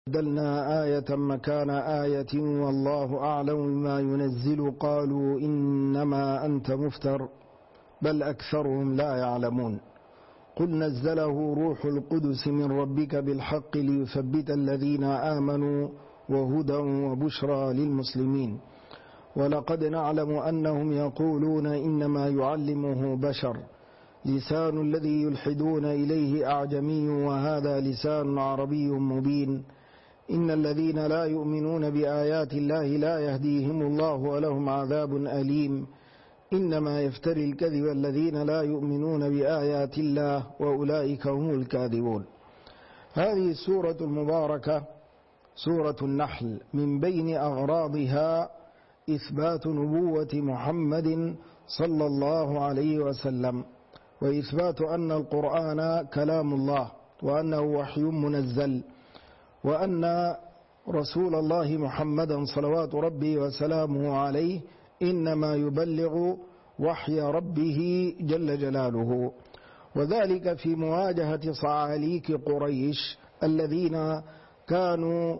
بدلنا آية مكان آية والله أعلم بما ينزل قالوا إنما أنت مفتر بل أكثرهم لا يعلمون قل نزله روح القدس من ربك بالحق ليثبت الذين آمنوا وهدى وبشرى للمسلمين ولقد نعلم أنهم يقولون إنما يعلمه بشر لسان الذي يلحدون إليه أعجمي وهذا لسان عربي مبين إن الذين لا يؤمنون بآيات الله لا يهديهم الله ولهم عذاب أليم إنما يفتري الكذب الذين لا يؤمنون بآيات الله وأولئك هم الكاذبون. هذه السورة المباركة سورة النحل من بين أغراضها إثبات نبوة محمد صلى الله عليه وسلم وإثبات أن القرآن كلام الله وأنه وحي منزل وأن رسول الله محمدا صلوات ربه وسلامه عليه إنما يبلغ وحي ربه جل جلاله، وذلك في مواجهة صعاليك قريش الذين كانوا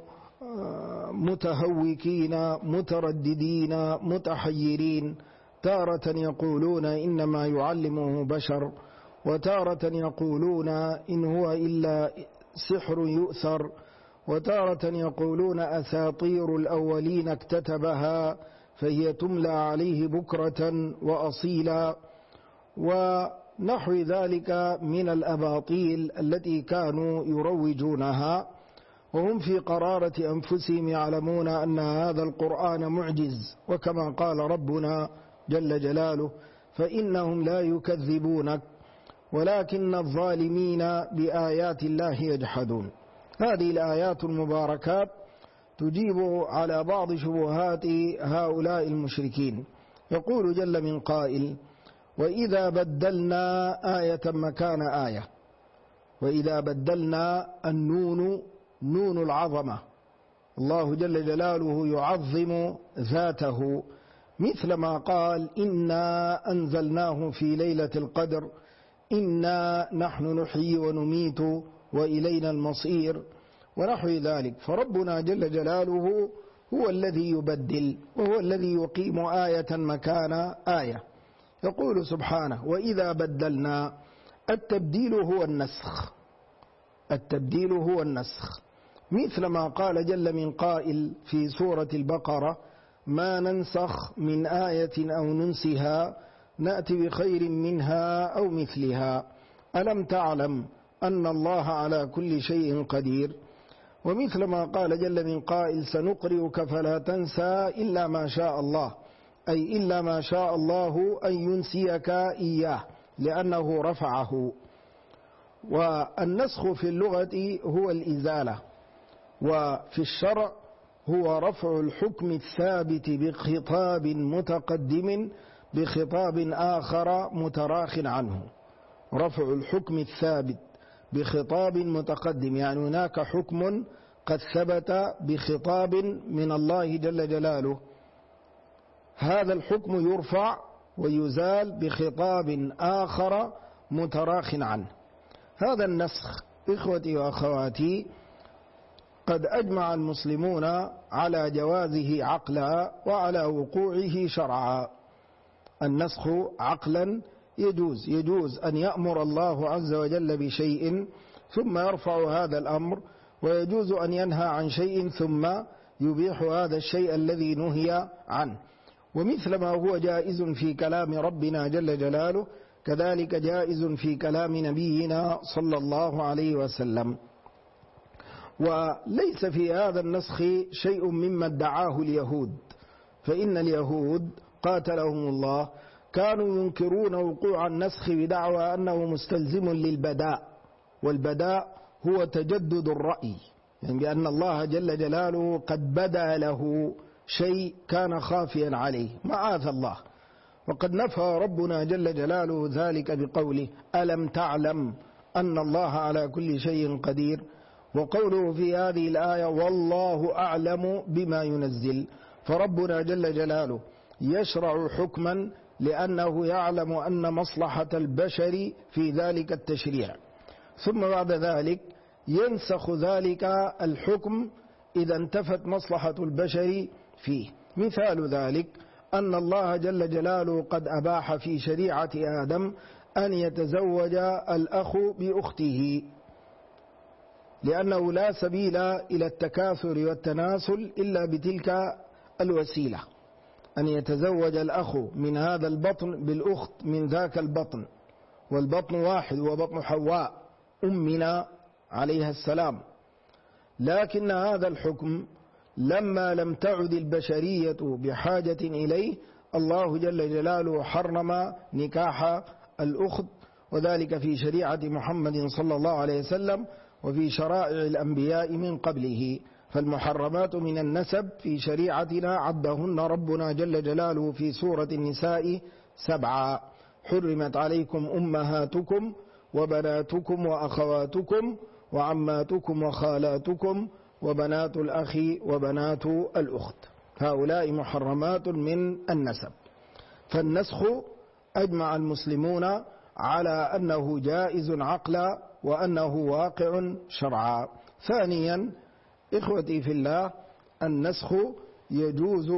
متهوكين مترددين متحيرين، تارة يقولون إنما يعلمه بشر وتارة يقولون إن هو إلا سحر يؤثر وتارة يقولون أساطير الأولين اكتتبها فهي تملى عليه بكرة وأصيلا ونحو ذلك من الأباطيل التي كانوا يروجونها، وهم في قرارة أنفسهم يعلمون أن هذا القرآن معجز، وكما قال ربنا جل جلاله فإنهم لا يكذبونك ولكن الظالمين بآيات الله يجحدون. هذه الآيات المباركات تجيب على بعض شبهات هؤلاء المشركين. يقول جل من قائل وإذا بدلنا آية مكان آية، وإذا بدلنا النون نون العظمة، الله جل جلاله يعظم ذاته مثل ما قال إنا أنزلناه في ليلة القدر إنا نحن نحيي ونميت وإلينا المصير ونحو ذلك. فربنا جل جلاله هو الذي يبدل وهو الذي يقيم آية مكان آية. يقول سبحانه وإذا بدلنا، التبديل هو النسخ، التبديل هو النسخ مثل ما قال جل من قائل في سورة البقرة ما ننسخ من آية أو ننسها نأتي بخير منها أو مثلها ألم تعلم أن الله على كل شيء قدير. ومثل ما قال جل من قائل سنقرئك فلا تنسى إلا ما شاء الله، أي إلا ما شاء الله أن ينسيك إياه لأنه رفعه. والنسخ في اللغة هو الإزالة، وفي الشرع هو رفع الحكم الثابت بخطاب متقدم بخطاب آخر متراخ عنه. رفع الحكم الثابت بخطاب متقدم، يعني هناك حكم قد ثبت بخطاب من الله جل جلاله، هذا الحكم يرفع ويزال بخطاب آخر متراخ عنه. هذا النسخ إخوتي وأخواتي قد أجمع المسلمون على جوازه عقلا وعلى وقوعه شرعا. النسخ عقلا يجوز أن يأمر الله عز وجل بشيء ثم يرفع هذا الأمر، ويجوز أن ينهى عن شيء ثم يبيح هذا الشيء الذي نهي عنه. ومثل ما هو جائز في كلام ربنا جل جلاله كذلك جائز في كلام نبينا صلى الله عليه وسلم. وليس في هذا النسخ شيء مما ادعاه اليهود، فإن اليهود قاتلهم الله كانوا ينكرون وقوع النسخ بدعوى أنه مستلزم للبداء، والبداء هو تجدد الرأي، يعني بأن الله جل جلاله قد بدا له شيء كان خافيا عليه معاذ الله. وقد نفى ربنا جل جلاله ذلك بقوله ألم تعلم أن الله على كل شيء قدير، وقوله في هذه الآية والله أعلم بما ينزل. فربنا جل جلاله يشرع حكما لأنه يعلم أن مصلحة البشر في ذلك التشريع، ثم بعد ذلك ينسخ ذلك الحكم إذا انتفت مصلحة البشر فيه. مثال ذلك أن الله جل جلاله قد أباح في شريعة آدم أن يتزوج الأخ بأخته، لأنه لا سبيل إلى التكاثر والتناسل إلا بتلك الوسيلة، أن يتزوج الأخ من هذا البطن بالأخت من ذاك البطن، والبطن واحد وبطن حواء أمنا عليها السلام. لكن هذا الحكم لما لم تعد البشرية بحاجة إليه، الله جل جلاله حرم نكاح الأخت، وذلك في شريعة محمد صلى الله عليه وسلم وفي شرائع الأنبياء من قبله. فالمحرمات من النسب في شريعتنا عدهن ربنا جل جلاله في سورة النساء 7: حرمت عليكم أمهاتكم وبناتكم وأخواتكم وعماتكم وخالاتكم وبنات الأخ وبنات الأخت، هؤلاء محرمات من النسب. فالنسخ أجمع المسلمون على أنه جائز عقلا وأنه واقع شرعا. ثانيا إخوتي في الله، النسخ يجوز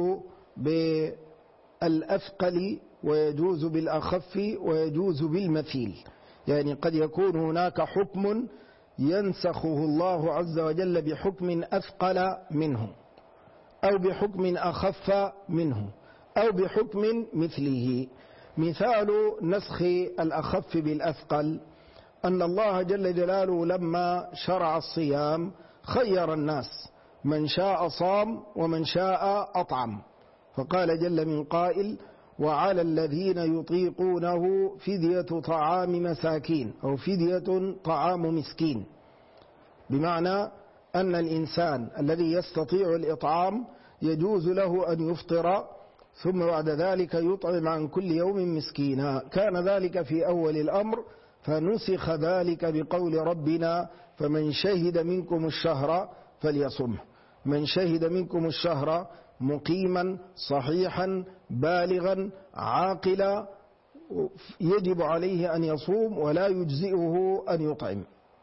بالأثقل ويجوز بالأخف ويجوز بالمثيل، يعني قد يكون هناك حكم ينسخه الله عز وجل بحكم أثقل منه أو بحكم أخف منه أو بحكم مثله. مثال نسخ الأخف بالأثقل أن الله جل جلاله لما شرع الصيام خير الناس، من شاء صام ومن شاء أطعم، فقال جل من قائل: وعلى الذين يطيقونه فدية طعام مساكين أو فدية طعام مسكين، بمعنى أن الإنسان الذي يستطيع الإطعام يجوز له أن يفطر ثم بعد ذلك يطعم عن كل يوم مسكينا. كان ذلك في أول الأمر، فنسخ ذلك بقول ربنا: فمن شهد منكم الشهر فليصمه. من شهد منكم الشهر مقيما صحيحا بالغا عاقلا يجب عليه أن يصوم ولا يجزئه أن يطعم.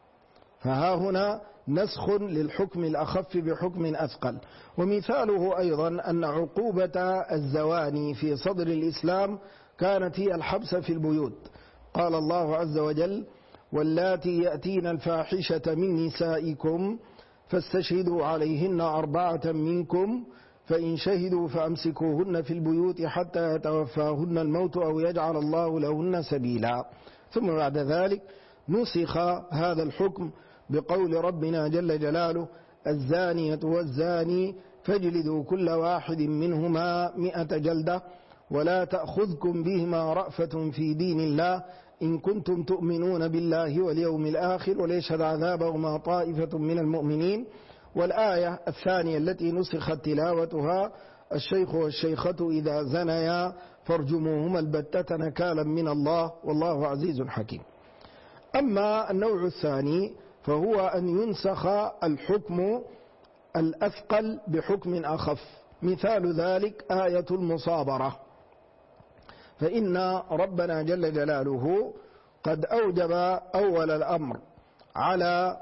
فها هنا نسخ للحكم الأخف بحكم أثقل. ومثاله أيضا أن عقوبة الزواني في صدر الإسلام كانت هي الحبس في البيوت. قال الله عز وجل: واللاتي يأتين الفاحشة من نسائكم فاستشهدوا عليهن 4 منكم فإن شهدوا فأمسكوهن في البيوت حتى يتوفاهن الموت أو يجعل الله لهن سبيلا. ثم بعد ذلك نسخ هذا الحكم بقول ربنا جل جلاله: الزانية والزاني فاجلدوا كل واحد منهما 100 جلدة ولا تأخذكم بهما رأفة في دين الله إن كنتم تؤمنون بالله واليوم الآخر وليشهد عذابهما طائفة من المؤمنين. والآية الثانية التي نسخت تلاوتها: الشيخ والشيخة إذا زنيا فارجموهما البتة نكالا من الله والله عزيز حكيم. أما النوع الثاني فهو أن ينسخ الحكم الأثقل بحكم أخف. مثال ذلك آية المصابرة، فإن ربنا جل جلاله قد أوجب أول الأمر على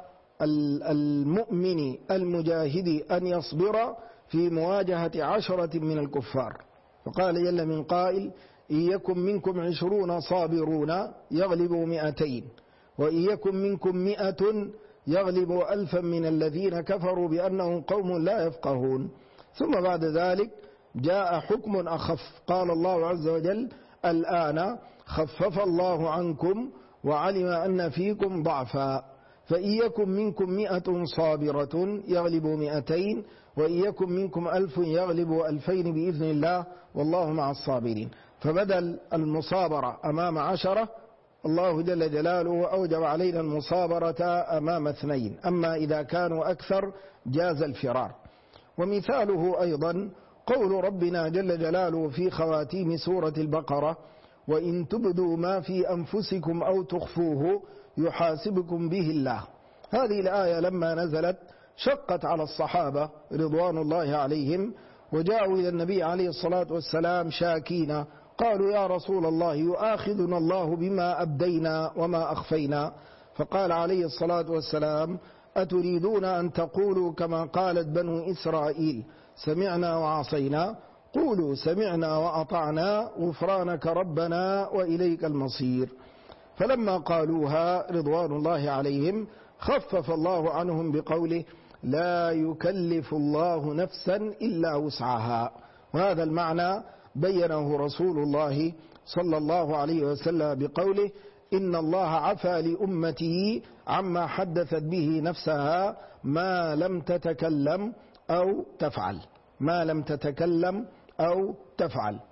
المؤمن المجاهد أن يصبر في مواجهة 10 من الكفار، فقال جل من قائل: إن يكن منكم 20 صابرون يغلبوا 200 وإن يكن منكم 100 يغلبوا 1000 من الذين كفروا بأنهم قوم لا يفقهون. ثم بعد ذلك جاء حكم أخف، قال الله عز وجل: الآن خفف الله عنكم وعلم أن فيكم ضعفا فإن يكن منكم 100 صابرة يغلبوا 200 وإن يكن منكم 1000 يغلبوا 2000 بإذن الله والله مع الصابرين. فبدل المصابرة أمام 10 الله جل جلاله أوجب علينا المصابرة أمام 2، أما إذا كانوا أكثر جاز الفرار. ومثاله أيضا قول ربنا جل جلاله في خواتيم سورة البقرة: وإن تبدوا ما في أنفسكم أو تخفوه يحاسبكم به الله. هذه الآية لما نزلت شقت على الصحابة رضوان الله عليهم، وجاءوا إلى النبي عليه الصلاة والسلام شاكين، قالوا: يا رسول الله يؤاخذنا الله بما أبدينا وما أخفينا. فقال عليه الصلاة والسلام: أتريدون أن تقولوا كما قالت بنو إسرائيل سمعنا وعصينا؟ قولوا سمعنا وأطعنا غفرانك ربنا وإليك المصير. فلما قالوها رضوان الله عليهم خفف الله عنهم بقوله لا يكلف الله نفسا إلا وسعها. وهذا المعنى بينه رسول الله صلى الله عليه وسلم بقوله إن الله عفى لأمتي عما حدثت به نفسها ما لم تتكلم أو تفعل، ما لم تتكلم أو تفعل.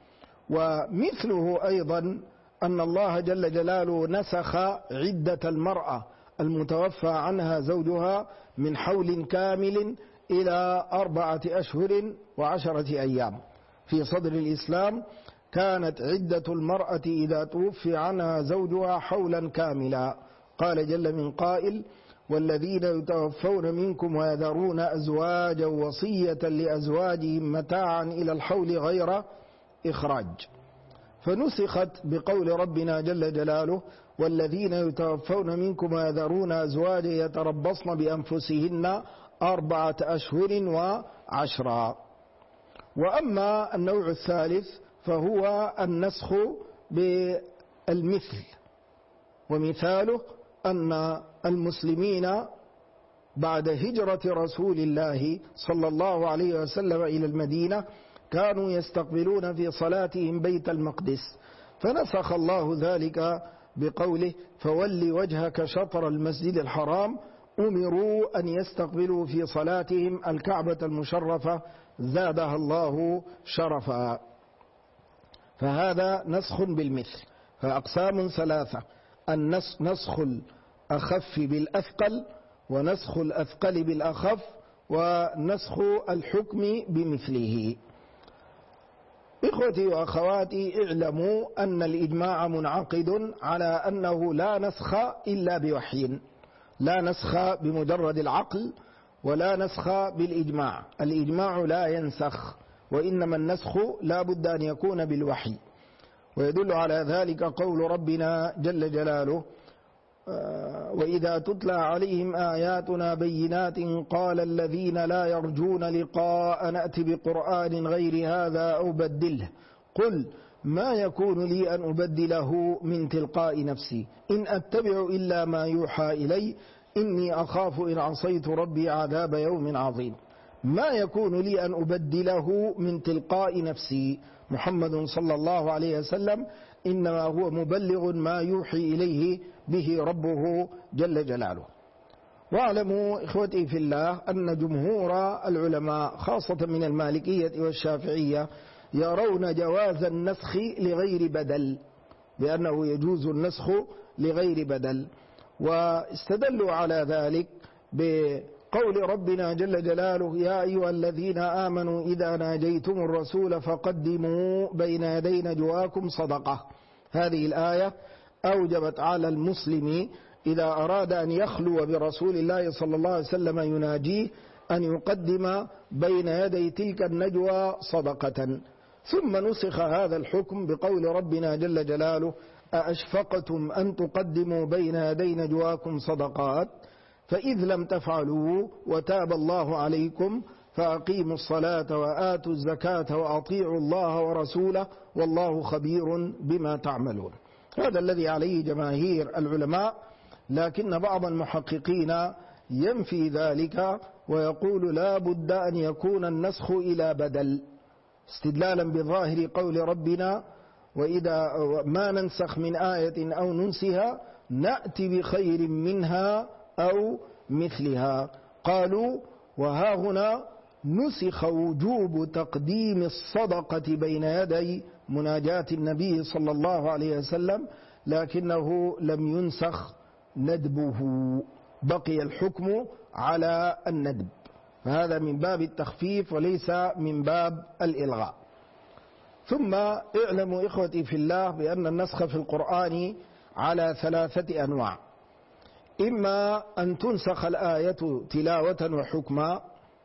ومثله أيضا أن الله جل جلاله نسخ عدة المرأة المتوفى عنها زوجها من حول كامل إلى 4 أشهر و10 أيام. في صدر الإسلام كانت عدة المرأة إذا توفي عنها زوجها حولا كاملا. قال جل من قائل والذين يتوفون منكم ويذرون أزواجا وصية لأزواجهم متاعا إلى الحول غير إخراج، فنسخت بقول ربنا جل جلاله والذين يتوفون منكم ويذرون أزواجا يتربصن بأنفسهن 4 أشهر و10. وأما النوع الثالث فهو النسخ بالمثل، ومثاله أن المسلمين بعد هجرة رسول الله صلى الله عليه وسلم إلى المدينة كانوا يستقبلون في صلاتهم بيت المقدس، فنسخ الله ذلك بقوله فول وجهك شطر المسجد الحرام، أمروا أن يستقبلوا في صلاتهم الكعبة المشرفة زادها الله شرفا. فهذا نسخ بالمثل. فأقسام 3: نسخ الأخف بالأثقل، ونسخ الأثقل بالأخف، ونسخ الحكم بمثله. إخوتي وأخواتي، اعلموا أن الإجماع منعقد على أنه لا نسخ إلا بوحي، لا نسخ بمجرد العقل، ولا نسخ بالإجماع. الإجماع لا ينسخ، وإنما النسخ لا بد أن يكون بالوحي. ويدل على ذلك قول ربنا جل جلاله وإذا تتلى عليهم آياتنا بينات قال الذين لا يرجون لقاء نأت بقرآن غير هذا أو بدله قل ما يكون لي أن أبدله من تلقاء نفسي إن أتبع إلا ما يوحى إلي إني أخاف إن عصيت ربي عذاب يوم عظيم. ما يكون لي أن أبدله من تلقاء نفسي. محمد صلى الله عليه وسلم إنما هو مبلغ ما يوحي إليه به ربه جل جلاله. واعلموا إخوتي في الله أن جمهور العلماء خاصة من المالكية والشافعية يرون جواز النسخ لغير بدل، بأنه يجوز النسخ لغير بدل، واستدلوا على ذلك بقول ربنا جل جلاله يا أيها الذين آمنوا إذا ناجيتم الرسول فقدموا بين يدي نجواكم صدقة. هذه الآية أوجبت على المسلم إذا أراد أن يخلو برسول الله صلى الله عليه وسلم يناجيه أن يقدم بين يدي تلك النجوى صدقة. ثم نسخ هذا الحكم بقول ربنا جل جلاله أأشفقتم أن تقدموا بين يدي نجواكم صدقات فإذ لم تفعلوا وتاب الله عليكم فأقيموا الصلاة وآتوا الزكاة وأطيعوا الله ورسوله والله خبير بما تعملون. هذا الذي عليه جماهير العلماء، لكن بعض المحققين ينفي ذلك ويقول لا بد أن يكون النسخ إلى بدل، استدلالا بظاهر قول ربنا وإذا ما ننسخ من آية أو ننسها نأتي بخير منها أو مثلها. قالوا وها هنا نسخ وجوب تقديم الصدقة بين يدي مناجاة النبي صلى الله عليه وسلم، لكنه لم ينسخ ندبه، بقي الحكم على الندب، فهذا من باب التخفيف وليس من باب الإلغاء. ثم اعلموا إخوتي في الله بأن النسخ في القرآن على 3 أنواع: إما أن تنسخ الآية تلاوة وحكما،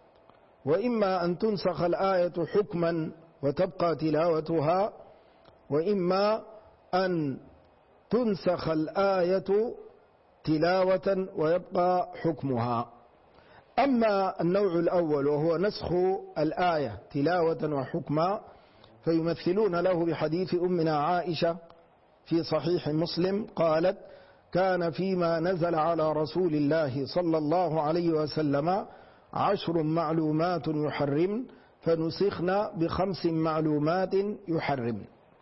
وإما أن تنسخ الآية حكما وتبقى تلاوتها، وإما أن تنسخ الآية تلاوة ويبقى حكمها. أما النوع الأول وهو نسخ الآية تلاوة وحكما، فيمثلون له بحديث أمنا عائشة في صحيح مسلم قالت: كان فيما نزل على رسول الله صلى الله عليه وسلم 10 معلومات يحرم فنسخنا ب5 معلومات يحرم.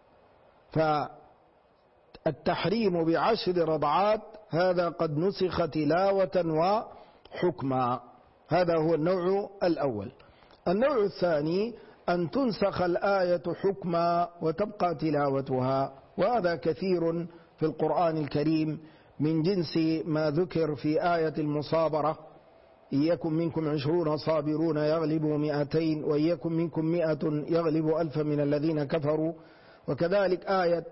فالتحريم ب10 رضعات هذا قد نسخ تلاوة وحكما. هذا هو النوع الأول. النوع الثاني أن تنسخ الآية حكما وتبقى تلاوتها، وهذا كثير في القرآن الكريم من جنس ما ذكر في آية المصابرة: إن يكن منكم 20 صابرون يغلبوا 200 وإن يكن منكم 100 يغلبوا 1000 من الذين كفروا. وكذلك آية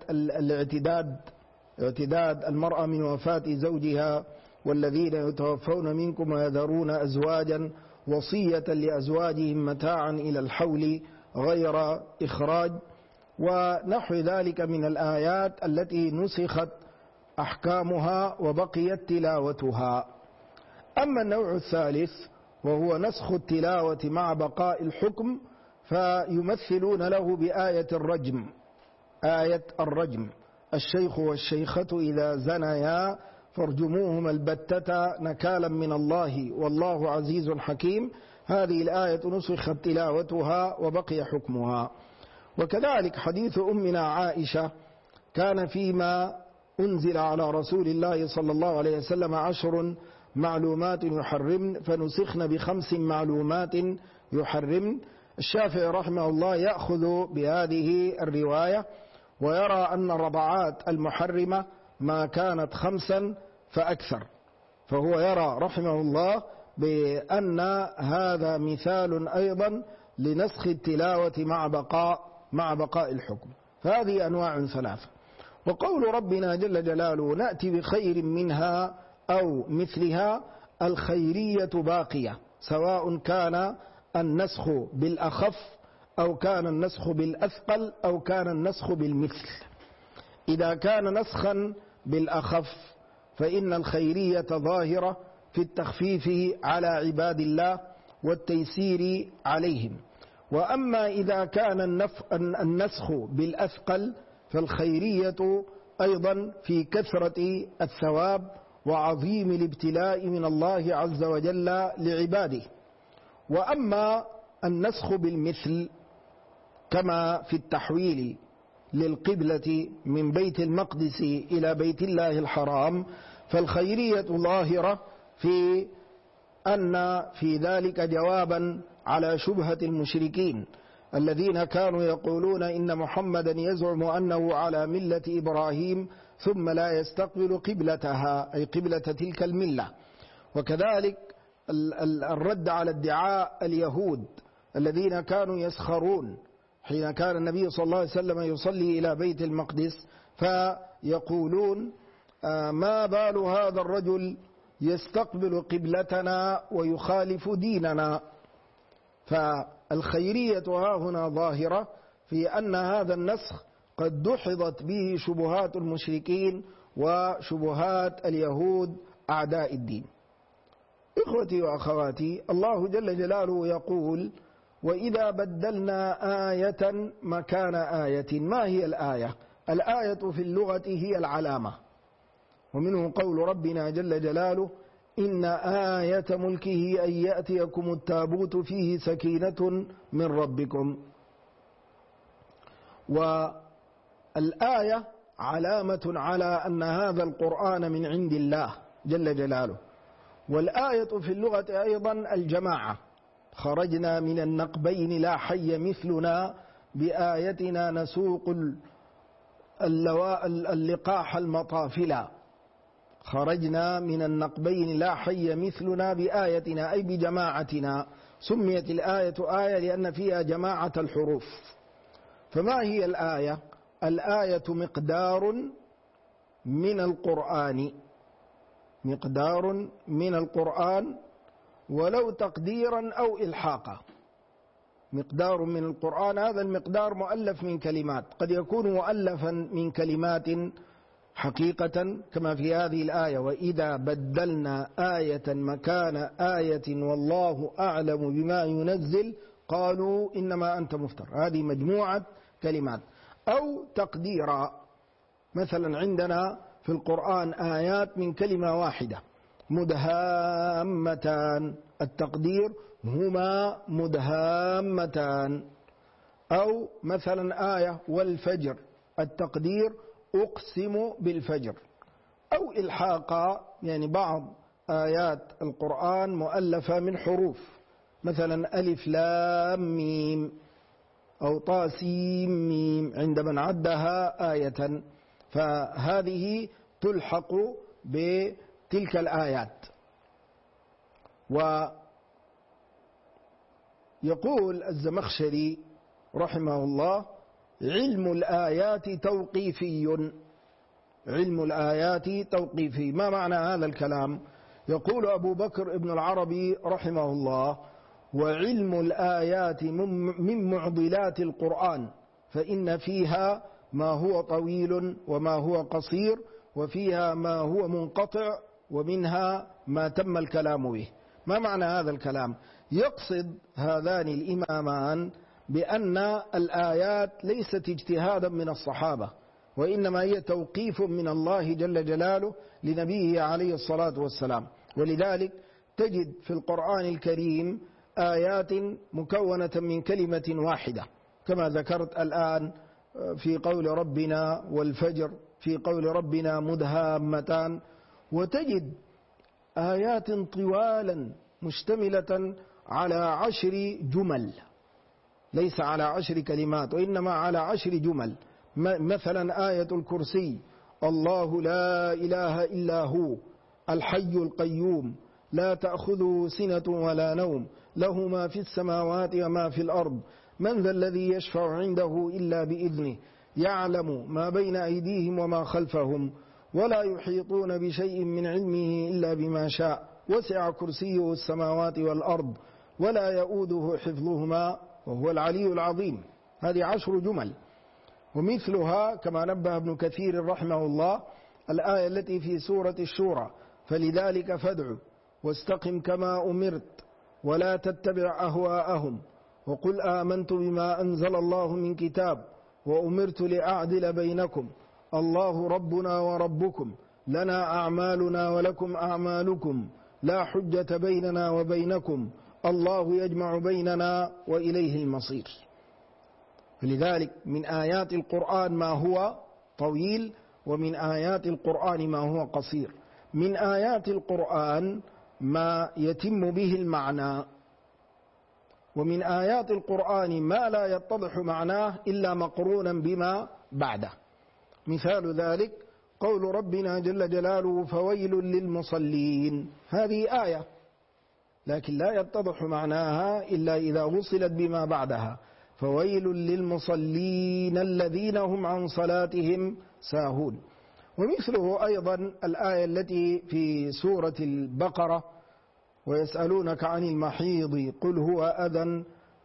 اعتداد المرأة من وفاة زوجها: والذين يتوفون منكم ويذرون أزواجا وصية لأزواجهم متاعا إلى الحول غير إخراج، ونحو ذلك من الآيات التي نسخت أحكامها وبقيت تلاوتها. أما النوع الثالث وهو نسخ التلاوة مع بقاء الحكم، فيمثلون له بآية الرجم. آية الرجم: الشيخ والشيخة إذا زنيا فارجموهما البتة نكالا من الله والله عزيز حكيم. هذه الآية نسخت تلاوتها وبقي حكمها. وكذلك حديث أمنا عائشة: كان فيما أنزل على رسول الله صلى الله عليه وسلم 10 معلومات يحرمن فنسخن ب5 معلومات يحرمن. الشافعي رحمه الله يأخذ بهذه الرواية ويرى أن الرضعات المحرمة ما كانت 5 فأكثر، فهو يرى رحمه الله بأن هذا مثال أيضا لنسخ التلاوة مع بقاء الحكم. فهذه أنواع 3. وقول ربنا جل جلاله: نأتي بخير منها أو مثلها، الخيرية باقية، سواء كان النسخ بالأخف أو كان النسخ بالأثقل أو كان النسخ بالمثل. إذا كان نسخا بالأخف فإن الخيرية ظاهرة في التخفيف على عباد الله والتيسير عليهم. وأما إذا كان النسخ بالأثقل فالخيرية أيضا في كثرة الثواب وعظيم الابتلاء من الله عز وجل لعباده. وأما النسخ بالمثل كما في التحويل للقبلة من بيت المقدس إلى بيت الله الحرام، فالخيرية ظاهرة في أن في ذلك جوابا على شبهة المشركين الذين كانوا يقولون إن محمدا يزعم أنه على ملة إبراهيم ثم لا يستقبل قبلتها، أي قبلة تلك الملة. وكذلك الرد على ادعاء اليهود الذين كانوا يسخرون حين كان النبي صلى الله عليه وسلم يصلي إلى بيت المقدس، فيقولون: ما بال هذا الرجل يستقبل قبلتنا ويخالف ديننا. فالخيرية ها هنا ظاهرة في أن هذا النسخ قد دحضت به شبهات المشركين وشبهات اليهود أعداء الدين. إخوتي وأخواتي، الله جل جلاله يقول: وإذا بدلنا آية مكان آية. ما هي الآية؟ الآية في اللغة هي العلامة، ومنه قول ربنا جل جلاله: إن آية ملكه أن يأتيكم التابوت فيه سكينة من ربكم. والآية علامة على أن هذا القرآن من عند الله جل جلاله. والآية في اللغة أيضا الجماعة: خرجنا من النقبين لا حي مثلنا بآيتنا نسوق اللقاح المطافلا. خرجنا من النقبين لا حي مثلنا بآيتنا أي بجماعتنا. سميت الآية آية لأن فيها جماعة الحروف. فما هي الآية؟ الآية مقدار من القرآن، مقدار من القرآن، ولو تقديرا أو إلحاقا. مقدار من القرآن، هذا المقدار مؤلف من كلمات، قد يكون مؤلفا من كلمات حقيقة كما في هذه الآية: وإذا بدلنا آية مكان آية والله أعلم بما ينزل قالوا إنما أنت مفتر. هذه مجموعة كلمات. أو تقديرا، مثلا عندنا في القرآن آيات من كلمة واحدة مدهامتان، التقدير هما مدهامتان. أو مثلا آية والفجر، التقدير أقسم بالفجر. أو إلحاقا، يعني بعض آيات القرآن مؤلفة من حروف، مثلا ألف لام ميم أو طاسيم ميم، عندما عدها آية فهذه تلحق بتلك الآيات. ويقول الزمخشري رحمه الله: علم الآيات توقيفي. علم الآيات توقيفي. ما معنى هذا الكلام؟ يقول أبو بكر ابن العربي رحمه الله: وعلم الآيات من معضلات القرآن، فإن فيها ما هو طويل وما هو قصير، وفيها ما هو منقطع، ومنها ما تم الكلام به. ما معنى هذا الكلام؟ يقصد هذان الإمامان بأن الآيات ليست اجتهادا من الصحابة، وإنما هي توقيف من الله جل جلاله لنبيه عليه الصلاة والسلام. ولذلك تجد في القرآن الكريم آيات مكونة من كلمة واحدة، كما ذكرت الآن في قول ربنا والفجر، في قول ربنا مدهامتان. وتجد آيات طوالا مشتملة على 10 جمل، ليس على 10 كلمات، وإنما على 10 جمل. مثلا آية الكرسي: الله لا إله إلا هو الحي القيوم لا تأخذه سنة ولا نوم له ما في السماوات وما في الأرض من ذا الذي يشفع عنده إلا بإذنه يعلم ما بين أيديهم وما خلفهم ولا يحيطون بشيء من علمه إلا بما شاء وسع كرسيه السماوات والأرض ولا يؤوده حفظهما وهو العلي العظيم. هذه 10 جمل. ومثلها كما نبه ابن كثير رحمه الله الآية التي في سورة الشورى: فلذلك فادع واستقم كما أمرت ولا تتبع أهواءهم وقل آمنت بما أنزل الله من كتاب وأمرت لأعدل بينكم الله ربنا وربكم لنا أعمالنا ولكم أعمالكم لا حجة بيننا وبينكم الله يجمع بيننا وإليه المصير. فلذلك من آيات القرآن ما هو طويل، ومن آيات القرآن ما هو قصير. من آيات القرآن ما يتم به المعنى، ومن آيات القرآن ما لا يتضح معناه إلا مقرونا بما بعده. مثال ذلك قول ربنا جل جلاله: فويل للمصلين. هذه آية لكن لا يتضح معناها إلا إذا وصلت بما بعدها: فويل للمصلين الذين هم عن صلاتهم ساهون. ومثله أيضا الآية التي في سورة البقرة: ويسألونك عن المحيض قل هو أذى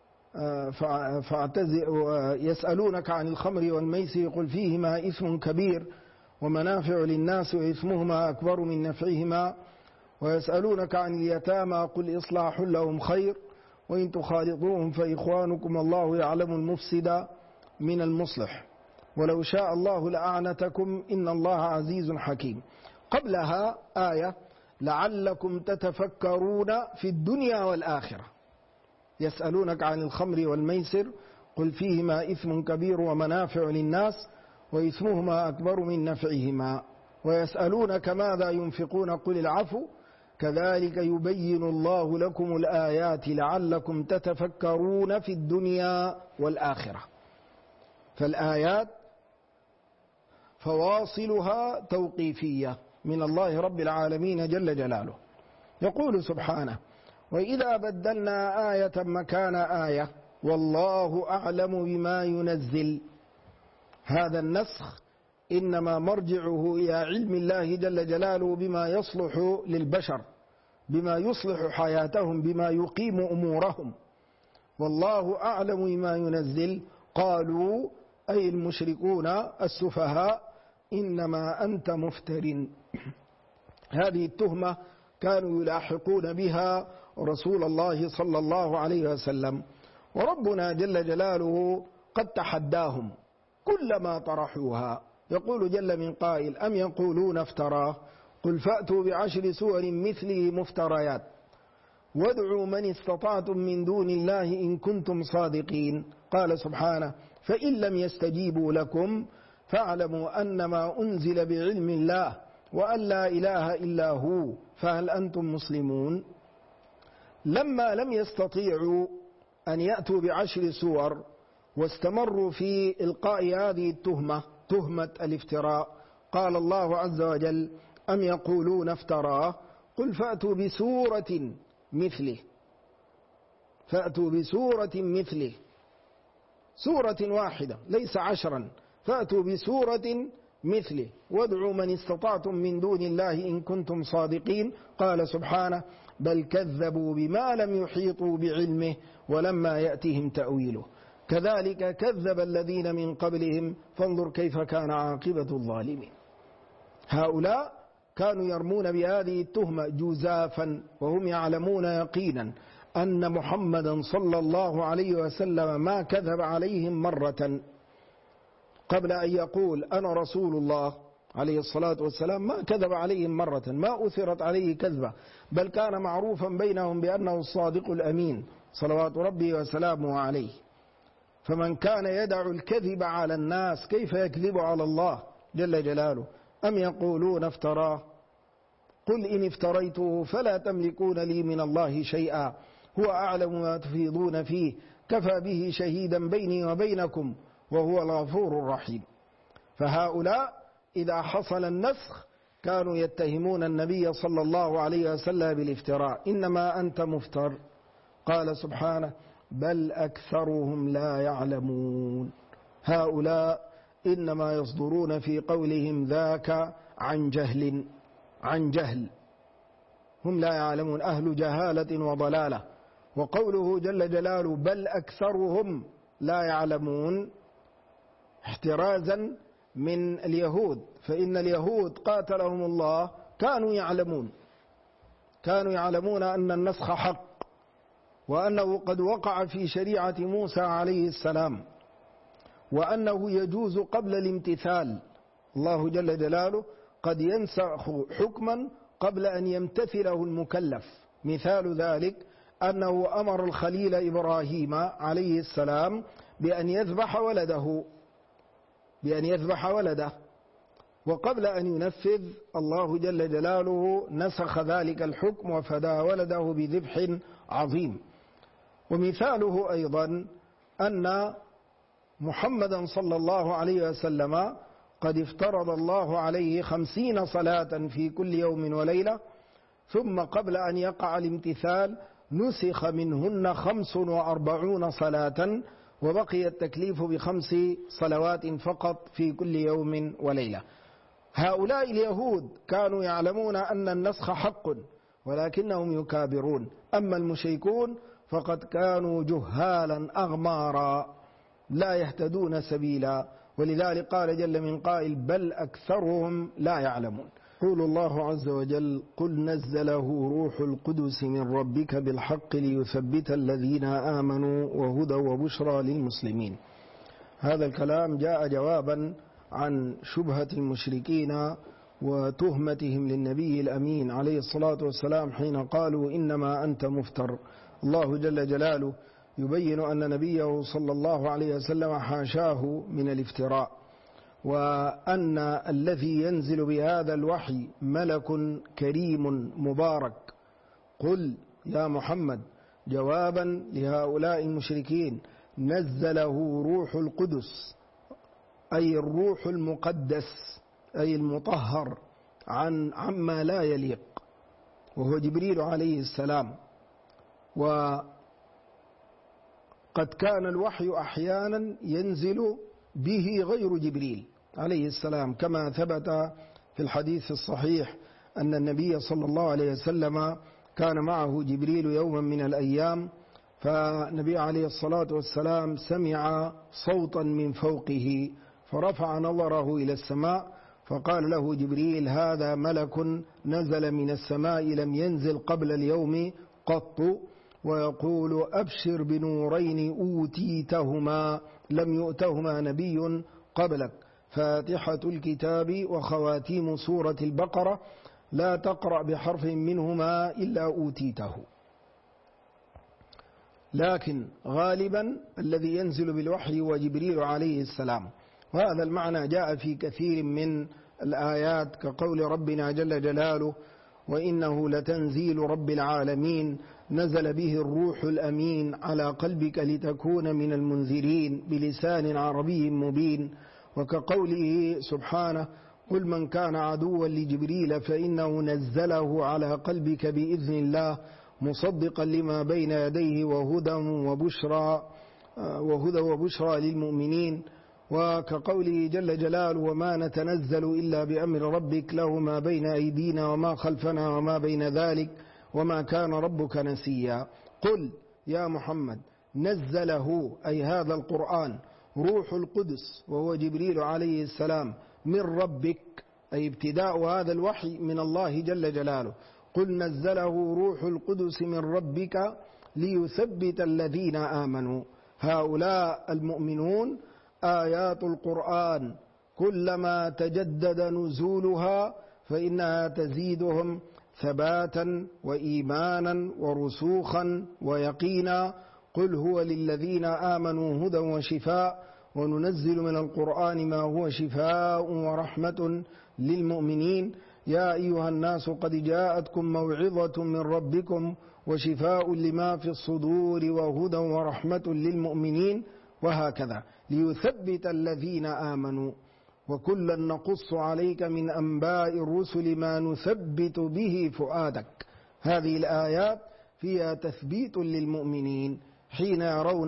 يسألونك عن الخمر والميسر قل فيهما إثم كبير ومنافع للناس وإثمهما أكبر من نفعهما ويسألونك عن اليتامى قل إصلاح لهم خير وإن تخالطوهم فإخوانكم والله يعلم المفسد من المصلح ولو شاء الله لأعنتكم إن الله عزيز حكيم. قبلها آية: لعلكم تتفكرون في الدنيا والآخرة. يسألونك عن الخمر والميسر قل فيهما إثم كبير ومنافع للناس وإثمهما أكبر من نفعهما ويسألونك ماذا ينفقون قل العفو كذلك يبين الله لكم الآيات لعلكم تتفكرون في الدنيا والآخرة. فالآيات فواصلها توقيفية من الله رب العالمين جل جلاله. يقول سبحانه: وإذا بدلنا آية مكان آية والله أعلم بما ينزل. هذا النسخ إنما مرجعه إلى علم الله جل جلاله بما يصلح للبشر، بما يصلح حياتهم، بما يقيم أمورهم. والله أعلم بما ينزل. قالوا أي المشركون السفهاء إنما أنت مفتر. هذه التهمة كانوا يلاحقون بها رسول الله صلى الله عليه وسلم، وربنا جل جلاله قد تحداهم كلما طرحوها. يقول جل من قائل: أم يقولون افتراه قل فأتوا ب10 سور مثله مفتريات وادعوا من استطعتم من دون الله إن كنتم صادقين. قال سبحانه: فإن لم يستجيبوا لكم فاعلموا أنما أنزل بعلم الله وأن لا إله إلا هو فهل أنتم مسلمون. لما لم يستطيعوا أن يأتوا ب10 سور واستمروا في إلقاء هذه التهمة، تهمة الافتراء، قال الله عز وجل: أم يقولون افتراه قل فأتوا بسورة مثله، فأتوا بسورة مثله، سورة واحدة ليس 10، فأتوا بسورة مثله وادعوا من استطعتم من دون الله إن كنتم صادقين. قال سبحانه: بل كذبوا بما لم يحيطوا بعلمه ولما يأتهم تأويله كذلك كذب الذين من قبلهم فانظر كيف كان عاقبة الظالمين. هؤلاء كانوا يرمون بهذه التهمة جزافا وهم يعلمون يقينا أن محمدا صلى الله عليه وسلم ما كذب عليهم مرة. قبل أن يقول أنا رسول الله عليه الصلاة والسلام ما كذب عليهم مرة، ما أثرت عليه كذبة، بل كان معروفا بينهم بأنه الصادق الأمين صلوات ربي وسلامه عليه. فمن كان يدع الكذب على الناس كيف يكذب على الله جل جلاله؟ أم يقولون افتراه قل إن افتريته فلا تملكون لي من الله شيئا هو أعلم ما تفيضون فيه كفى به شهيدا بيني وبينكم وهو الغفور الرحيم. فهؤلاء إذا حصل النسخ كانوا يتهمون النبي صلى الله عليه وسلم بالافتراء: إنما أنت مفتر. قال سبحانه: بل أكثرهم لا يعلمون. هؤلاء إنما يصدرون في قولهم ذاك عن جهل، هم لا يعلمون، أهل جهالة وضلالة. وقوله جل جلاله بل أكثرهم لا يعلمون احترازا من اليهود، فإن اليهود قاتلهم الله كانوا يعلمون أن النسخ حق وأنه قد وقع في شريعة موسى عليه السلام وأنه يجوز قبل الامتثال. الله جل جلاله قد ينسخ حكما قبل أن يمتثله المكلف. مثال ذلك أنه أمر الخليل إبراهيم عليه السلام بأن يذبح ولده، وقبل أن ينفذ الله جل جلاله نسخ ذلك الحكم وفدى ولده بذبح عظيم. ومثاله أيضا أن محمدا صلى الله عليه وسلم قد افترض الله عليه 50 صلاة في كل يوم وليلة، ثم قبل أن يقع الامتثال نسخ منهن 45 صلاة وبقي التكليف ب5 صلوات فقط في كل يوم وليلة. هؤلاء اليهود كانوا يعلمون أن النسخ حق ولكنهم يكابرون، أما المشركون فقد كانوا جهالا أغمارا لا يهتدون سبيلا، ولذلك قال جل من قائل بل أكثرهم لا يعلمون. يقول الله عز وجل قل نزله روح القدس من ربك بالحق ليثبت الذين آمنوا وهدى وبشرى للمسلمين. هذا الكلام جاء جوابا عن شبهة المشركين وتهمتهم للنبي الأمين عليه الصلاة والسلام حين قالوا إنما أنت مفتر. الله جل جلاله يبين أن نبيه صلى الله عليه وسلم حاشاه من الافتراء، وأن الذي ينزل بهذا الوحي ملك كريم مبارك. قل يا محمد جوابا لهؤلاء المشركين نزله روح القدس، أي الروح المقدس أي المطهر عما لا يليق، وهو جبريل عليه السلام. وقد كان الوحي أحيانا ينزل به غير جبريل عليه السلام، كما ثبت في الحديث الصحيح أن النبي صلى الله عليه وسلم كان معه جبريل يوما من الأيام، فالنبي عليه الصلاة والسلام سمع صوتا من فوقه فرفع نظره إلى السماء فقال له جبريل: هذا ملك نزل من السماء لم ينزل قبل اليوم قط، ويقول: أبشر بنورين أوتيتهما لم يؤتهما نبي قبلك، فاتحة الكتاب وخواتيم سورة البقرة، لا تقرأ بحرف منهما إلا أوتيته. لكن غالبا الذي ينزل بالوحي هو جبريل عليه السلام، وهذا المعنى جاء في كثير من الآيات، كقول ربنا جل جلاله: وإنه لتنزيل رب العالمين نزل به الروح الأمين على قلبك لتكون من المنذرين بلسان عربي مبين. وكقوله سبحانه: قل من كان عدوا لجبريل فإنه نزله على قلبك بإذن الله مصدقا لما بين يديه وهدى وبشرى للمؤمنين. وكقوله جل جلاله: وما نتنزل إلا بأمر ربك له ما بين أيدينا وما خلفنا وما بين ذلك وما كان ربك نسيا. قل يا محمد: نزله أي هذا القرآن روح القدس وهو جبريل عليه السلام من ربك، أي ابتداء هذا الوحي من الله جل جلاله. قل نزله روح القدس من ربك ليثبت الذين آمنوا. هؤلاء المؤمنون آيات القرآن كلما تجدد نزولها فإنها تزيدهم ثباتا وإيمانا ورسوخا ويقينا. قل هو للذين آمنوا هدى وشفاء وننزل من القرآن ما هو شفاء ورحمة للمؤمنين. يا أيها الناس قد جاءتكم موعظة من ربكم وشفاء لما في الصدور وهدى ورحمة للمؤمنين، وهكذا ليثبت الذين آمنوا. وكلا نقص عليك من أنباء الرسل ما نثبت به فؤادك. هذه الآيات فيها تثبيت للمؤمنين حين يرون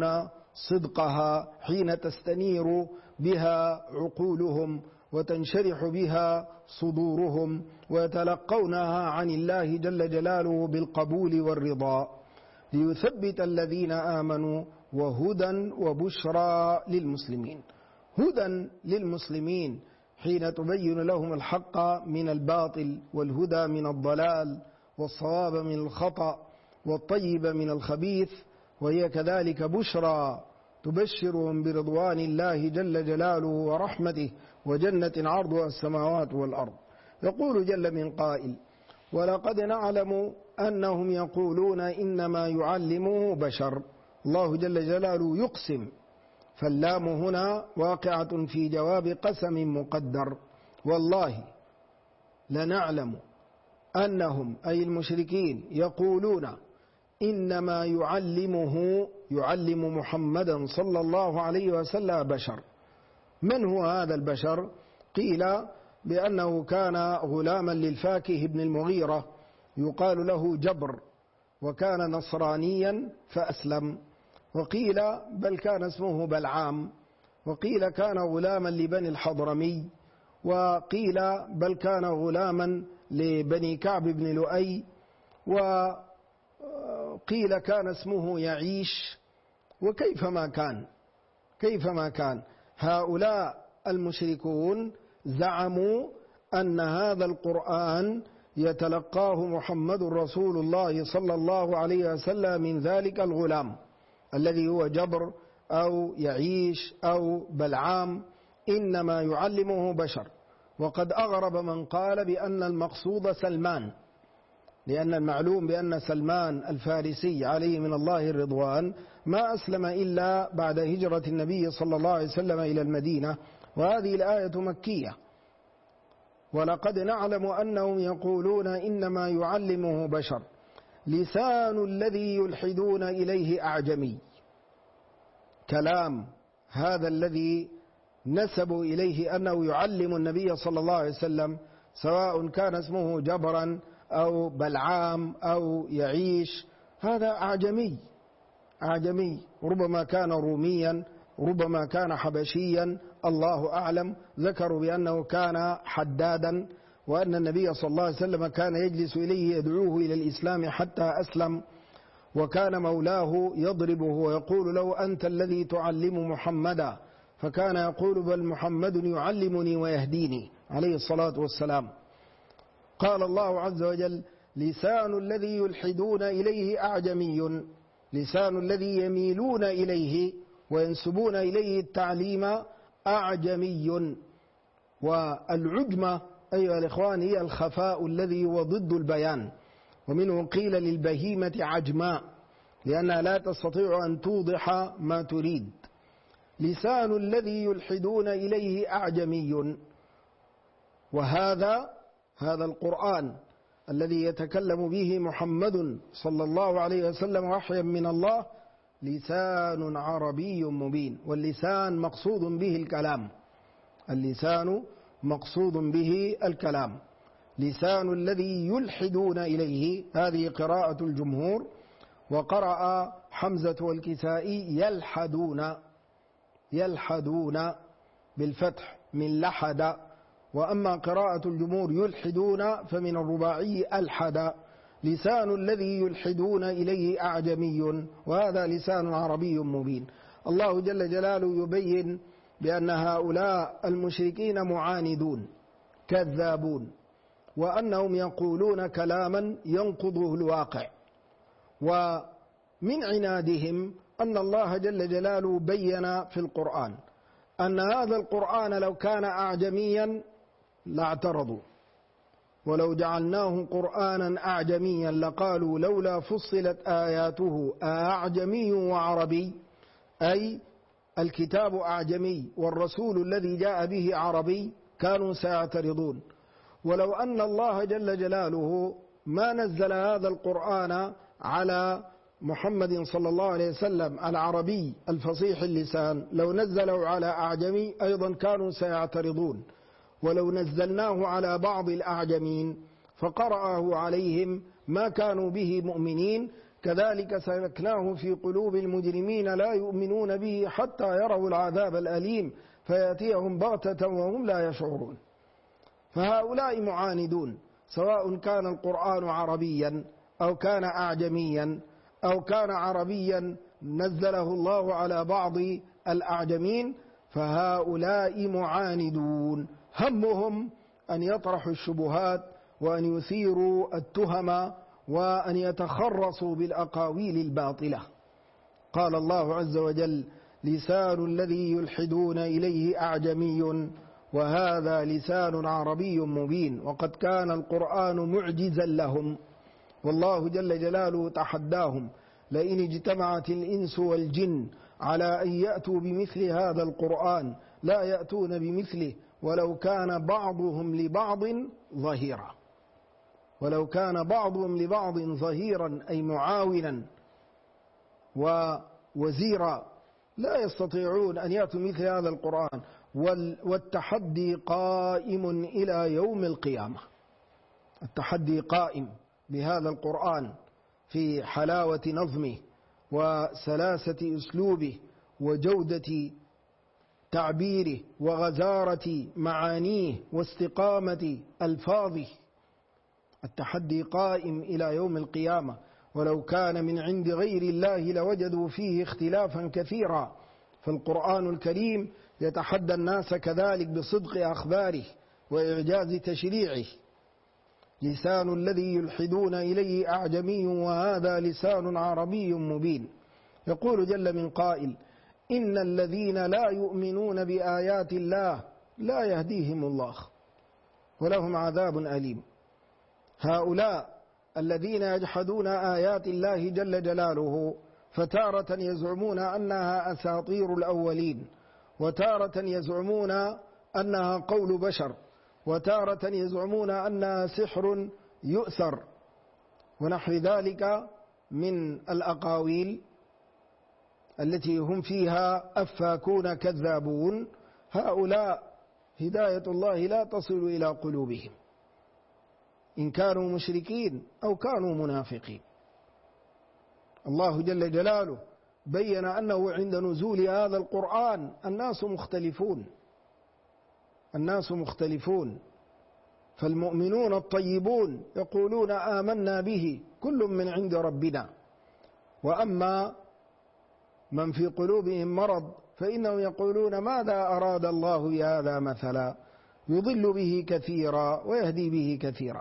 صدقها، حين تستنير بها عقولهم وتنشرح بها صدورهم ويتلقونها عن الله جل جلاله بالقبول والرضا. ليثبت الذين آمنوا وهدى وبشرى للمسلمين. هدى للمسلمين حين تبين لهم الحق من الباطل والهدى من الضلال والصواب من الخطأ والطيب من الخبيث، وهي كذلك بشرى تبشرهم برضوان الله جل جلاله ورحمته وجنة عرضها السماوات والأرض. يقول جل من قائل: ولقد نعلم أنهم يقولون إنما يعلمه بشر. الله جل جلاله يقسم، فاللام هنا واقعة في جواب قسم مقدر. والله لنعلم أنهم أي المشركين يقولون إنما يعلم محمدا صلى الله عليه وسلم بشر. من هو هذا البشر؟ قيل بأنه كان غلاما للفاكه بن المغيرة يقال له جبر، وكان نصرانيا فأسلم، وقيل بل كان اسمه بلعام، وقيل كان غلاما لبني الحضرمي، وقيل بل كان غلاما لبني كعب بن لؤي، وقيل كان اسمه يعيش. كيفما كان هؤلاء المشركون زعموا أن هذا القرآن يتلقاه محمد رسول الله صلى الله عليه وسلم من ذلك الغلام الذي هو جبر أو يعيش أو بلعام، إنما يعلمه بشر. وقد أغرب من قال بأن المقصود سلمان، لأن المعلوم بأن سلمان الفارسي عليه من الله الرضوان ما أسلم إلا بعد هجرة النبي صلى الله عليه وسلم إلى المدينة، وهذه الآية مكية. ولقد نعلم أنهم يقولون إنما يعلمه بشر. لسان الذي يلحدون إليه أعجمي. كلام هذا الذي نسبوا إليه أنه يعلم النبي صلى الله عليه وسلم، سواء كان اسمه جبرا أو بلعام أو يعيش، هذا أعجمي، ربما كان روميا، ربما كان حبشيا، الله أعلم. ذكروا بأنه كان حدادا، وأن النبي صلى الله عليه وسلم كان يجلس إليه يدعوه إلى الإسلام حتى أسلم، وكان مولاه يضربه ويقول له: أنت الذي تعلم محمدا فكان يقول بل محمد يعلمني ويهديني عليه الصلاة والسلام. قال الله عز وجل لسان الذي يلحدون إليه أعجمي، لسان الذي يميلون إليه وينسبون إليه التعليم أعجمي. والعجمة أيها الإخوان هي الخفاء الذي هو ضد البيان، ومنه قيل للبهيمة عجماء لأنها لا تستطيع أن توضح ما تريد. لسان الذي يلحدون إليه أعجمي. وهذا القرآن الذي يتكلم به محمد صلى الله عليه وسلم وحيا من الله لسان عربي مبين. واللسان مقصود به الكلام، اللسان مقصود به الكلام. لسان الذي يلحدون إليه، هذه قراءة الجمهور، وقرأ حمزة والكسائي يلحدون بالفتح من لحد. وأما قراءة الجمهور يلحدون فمن الرباعي ألحد. لسان الذي يلحدون إليه أعجمي، وهذا لسان عربي مبين. الله جل جلاله يبين بأن هؤلاء المشركين معاندون كذابون، وأنهم يقولون كلاما ينقضه الواقع. ومن عنادهم أن الله جل جلاله بين في القرآن أن هذا القرآن لو كان أعجميا لاعترضوا، ولو جعلناه قرآنا أعجميا لقالوا لولا فصلت آياته أعجمي وعربي، أي الكتاب أعجمي والرسول الذي جاء به عربي، كانوا سيعترضون. ولو أن الله جل جلاله ما نزل هذا القرآن على محمد صلى الله عليه وسلم العربي الفصيح اللسان، لو نزله على أعجمي أيضا كانوا سيعترضون. ولو نزلناه على بعض الأعجمين فقرأه عليهم ما كانوا به مؤمنين، كذلك سلكناه في قلوب المجرمين لا يؤمنون به حتى يروا العذاب الأليم فيأتيهم بغتة وهم لا يشعرون. فهؤلاء معاندون، سواء كان القرآن عربيا أو كان أعجميا أو كان عربيا نزله الله على بعض الأعجمين، فهؤلاء معاندون، همهم أن يطرحوا الشبهات وأن يثيروا التهم وأن يتخرصوا بالأقاويل الباطلة. قال الله عز وجل لسان الذي يلحدون إليه أعجمي وهذا لسان عربي مبين. وقد كان القرآن معجزا لهم، والله جل جلاله تحداهم لئن اجتمعت الإنس والجن على أن يأتوا بمثل هذا القرآن لا يأتون بمثله ولو كان بعضهم لبعض ظهيرا. ولو كان بعضهم لبعض ظهيرا أي معاونا ووزيرا لا يستطيعون أن يأتوا مثل هذا القرآن. والتحدي قائم إلى يوم القيامة، التحدي قائم بهذا القرآن في حلاوة نظمه وسلاسة أسلوبه وجودة تعبيره وغزارة معانيه واستقامة ألفاظه. التحدي قائم إلى يوم القيامة. ولو كان من عند غير الله لوجدوا فيه اختلافا كثيرا، فالقرآن الكريم يتحدى الناس كذلك بصدق أخباره وإعجاز تشريعه. لسان الذي يلحدون إليه أعجمي وهذا لسان عربي مبين. يقول جل من قائل إن الذين لا يؤمنون بآيات الله لا يهديهم الله ولهم عذاب أليم. هؤلاء الذين يجحدون آيات الله جل جلاله فتارة يزعمون أنها أساطير الأولين، وتارة يزعمون أنها قول بشر، وتارة يزعمون أنها سحر يؤثر ونحو ذلك من الأقاويل التي هم فيها أفاكون كذابون. هؤلاء هداية الله لا تصل إلى قلوبهم إن كانوا مشركين أو كانوا منافقين. الله جل جلاله بين أنه عند نزول هذا القرآن الناس مختلفون. فالمؤمنون الطيبون يقولون آمنا به كل من عند ربنا، وأما من في قلوبهم مرض فإنهم يقولون ماذا أراد الله بهذا مثلا يضل به كثيرا ويهدي به كثيرا.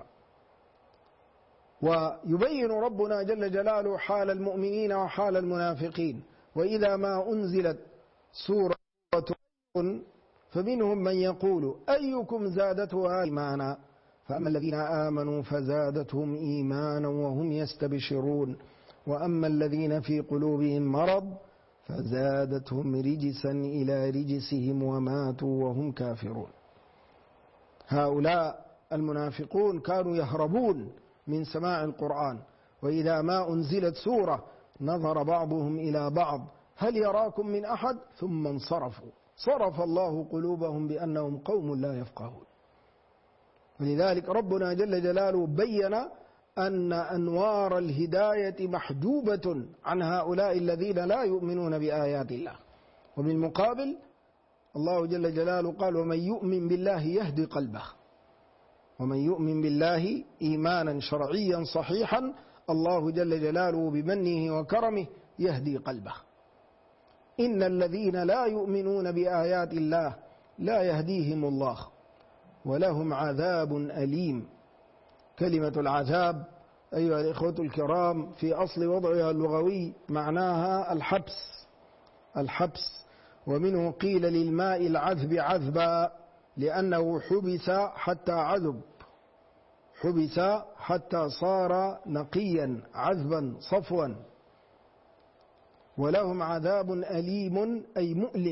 ويبين ربنا جل جلاله حال المؤمنين وحال المنافقين. وإذا ما أنزلت سورة فمنهم من يقول أيكم زادته إيمانا فأما الذين آمنوا فزادتهم إيمانا وهم يستبشرون وأما الذين في قلوبهم مرض فزادتهم رجسا إلى رجسهم وماتوا وهم كافرون. هؤلاء المنافقون كانوا يهربون من سماع القرآن، وإذا ما أنزلت سورة نظر بعضهم إلى بعض هل يراكم من أحد ثم انصرفوا، صرف الله قلوبهم بأنهم قوم لا يفقهون. ولذلك ربنا جل جلاله بين أن أنوار الهداية محجوبة عن هؤلاء الذين لا يؤمنون بآيات الله. وبالمقابل الله جل جلاله قال ومن يؤمن بالله يهدي قلبه، ومن يؤمن بالله إيمانا شرعيا صحيحا الله جل جلاله بمنه وكرمه يهدي قلبه. إن الذين لا يؤمنون بآيات الله لا يهديهم الله ولهم عذاب أليم. كلمة العذاب أيها الإخوة الكرام في أصل وضعها اللغوي معناها الحبس، ومنه قيل للماء العذب عذبا لأنه حبس حتى عذب، حبس حتى صار نقيا عذبا صفوا. ولهم عذاب أليم أي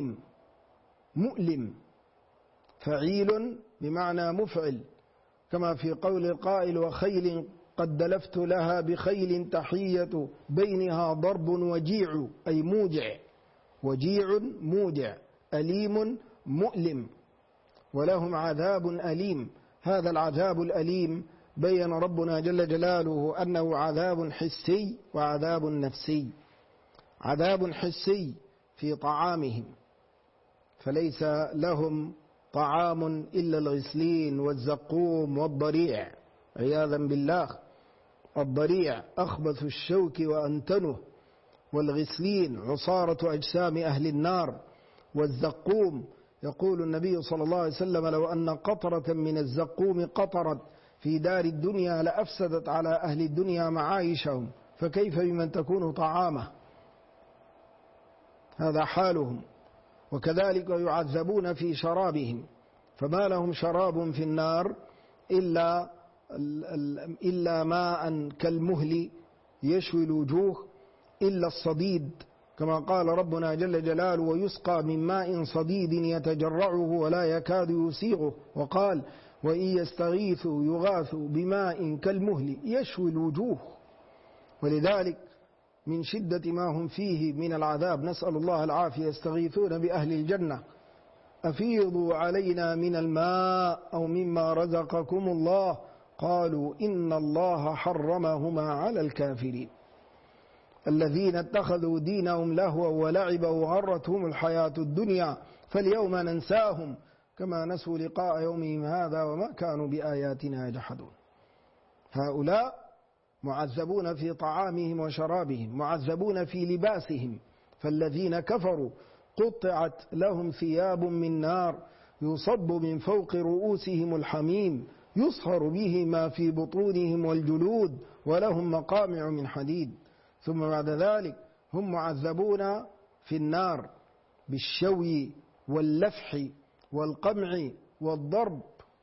مؤلم، فعيل بمعنى مفعل، كما في قول القائل وخيل قد دلفت لها بخيل تحية بينها ضرب وجيع أي موجع، وجيع موجع، أليم مؤلم. ولهم عذاب أليم، هذا العذاب الأليم بين ربنا جل جلاله أنه عذاب حسي وعذاب نفسي. عذاب حسي في طعامهم، فليس لهم طعام إلا الغسلين والزقوم والضريع عياذا بالله. الضريع أخبث الشوك وأنتنه، والغسلين عصارة أجسام أهل النار، والزقوم يقول النبي صلى الله عليه وسلم لو أن قطرة من الزقوم قطرت في دار الدنيا لأفسدت على أهل الدنيا معايشهم، فكيف بمن تكون طعامه. هذا حالهم. وكذلك يعذبون في شرابهم، فما لهم شراب في النار إلا ماء كالمهل يشوي الوجوه، إلا الصديد كما قال ربنا جل جلاله ويسقى من ماء صديد يتجرعه ولا يكاد يسيغه، وقال وإن يستغيثوا يغاثوا بماء كالمهل يشوي الوجوه. ولذلك من شدة ما هم فيه من العذاب نسأل الله العافية يستغيثون بأهل الجنة أفيضوا علينا من الماء أو مما رزقكم الله قالوا إن الله حرمهما على الكافرين. الذين اتخذوا دينهم لهوا ولعبا وغرتهم الحياة الدنيا فاليوم ننساهم كما نسوا لقاء يومهم هذا وما كانوا بآياتنا يجحدون. هؤلاء معذبون في طعامهم وشرابهم، معذبون في لباسهم، فالذين كفروا قطعت لهم ثياب من نار يصب من فوق رؤوسهم الحميم يصهر به ما في بطونهم والجلود ولهم مقامع من حديد. ثم بعد ذلك هم معذبون في النار بالشوي واللفح والقمع والضرب.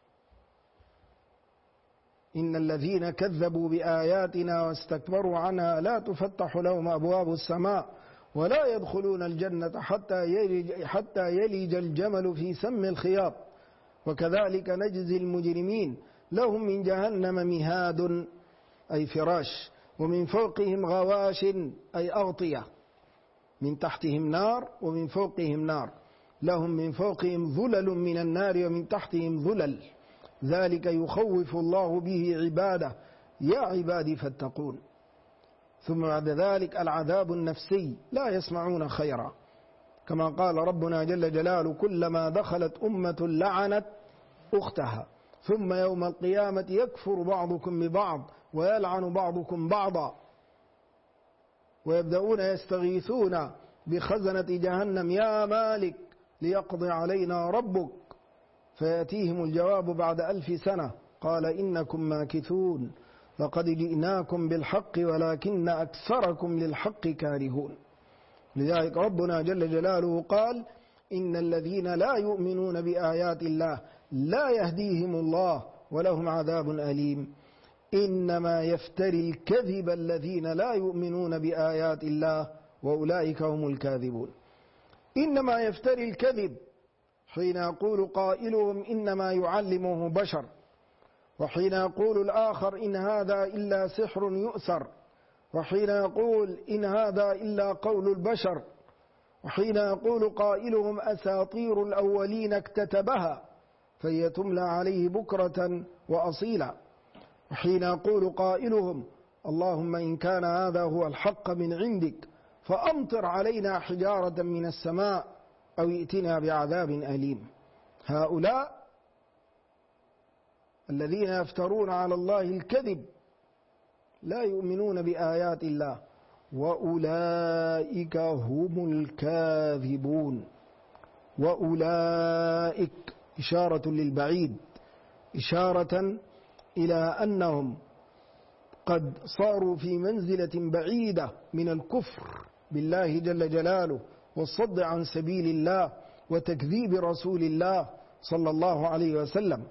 إن الذين كذبوا بآياتنا واستكبروا عنها لا تفتح لهم أبواب السماء ولا يدخلون الجنة حتى يلج الجمل في سم الخياط وكذلك نجزي المجرمين لهم من جهنم مهاد أي فراش ومن فوقهم غواش أي أغطية، من تحتهم نار ومن فوقهم نار، لهم من فوقهم ظلل من النار ومن تحتهم ظلل، ذلك يخوف الله به عباده يا عبادي فاتقون. ثم بعد ذلك العذاب النفسي لا يسمعون خيرا كما قال ربنا جل جلاله كلما دخلت أمة لعنت أختها ثم يوم القيامة يكفر بعضكم ببعض ويلعن بعضكم بعضا ويبدأون يستغيثون بخزنة جهنم يا مالك ليقضي علينا ربك، فيأتيهم الجواب بعد 1000 سنة قال إنكم ماكثون لقد جئناكم بالحق ولكن أكثركم للحق كارهون. لذلك ربنا جل جلاله قال إن الذين لا يؤمنون بآيات الله لا يهديهم الله ولهم عذاب أليم. إنما يفتري الكذب الذين لا يؤمنون بآيات الله وأولئك هم الكاذبون. إنما يفتري الكذب حين يقول قائلهم إنما يعلمه بشر، وحين يقول الآخر إن هذا إلا سحر يؤثر، وحين يقول إن هذا إلا قول البشر، وحين يقول قائلهم أساطير الأولين اكتتبها فهي تملى عليه بكرة وأصيلا، وحين يقول قائلهم اللهم إن كان هذا هو الحق من عندك فأمطر علينا حجارة من السماء أو ائتنا بعذاب أليم. هؤلاء الذين يفترون على الله الكذب لا يؤمنون بآيات الله، وأولئك هم الكاذبون. وأولئك إشارة للبعيد، إشارة إلى أنهم قد صاروا في منزلة بعيدة من الكفر بالله جل جلاله والصد عن سبيل الله وتكذيب رسول الله صلى الله عليه وسلم.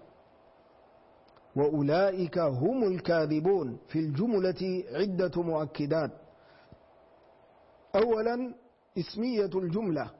وأولئك هم الكاذبون. في الجملة عدة مؤكدات. أولا اسمية الجملة،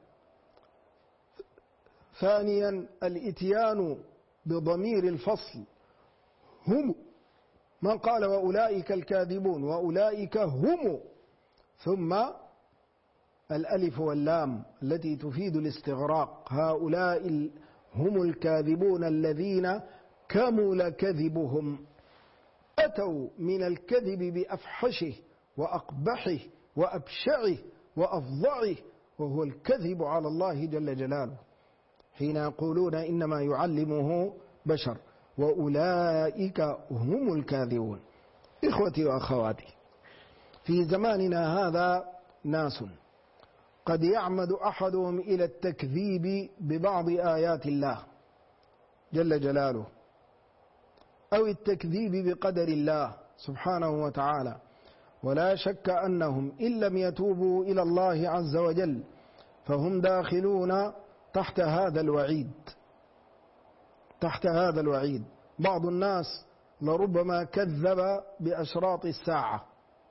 ثانيا الإتيان بضمير الفصل هم، من قال وأولئك الكاذبون وأولئك هم، ثم الألف واللام التي تفيد الاستغراق، هؤلاء هم الكاذبون الذين كمل كذبهم، أتوا من الكذب بأفحشه وأقبحه وأبشعه وأفظعه، وهو الكذب على الله جل جلاله، حين يقولون إنما يعلمه بشر. وأولئك هم الكاذبون. إخوتي وأخواتي، في زماننا هذا ناس قد يعمد أحدهم إلى التكذيب ببعض آيات الله جل جلاله، أو التكذيب بقدر الله سبحانه وتعالى، ولا شك أنهم إن لم يتوبوا إلى الله عز وجل فهم داخلون تحت هذا الوعيد. تحت هذا الوعيد. بعض الناس لربما كذب بأشراط الساعة،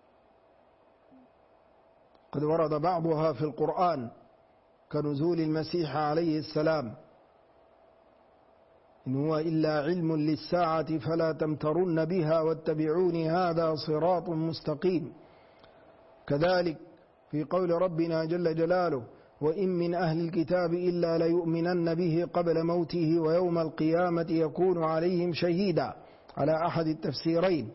قد ورد بعضها في القرآن كنزول المسيح عليه السلام، إن هو إلا علم للساعة فلا تمترن بها واتبعوني هذا صراط مستقيم. كذلك في قول ربنا جل جلاله وإن من أهل الكتاب إلا ليؤمنن به قبل موته ويوم القيامة يكون عليهم شهيدا، على أحد التفسيرين.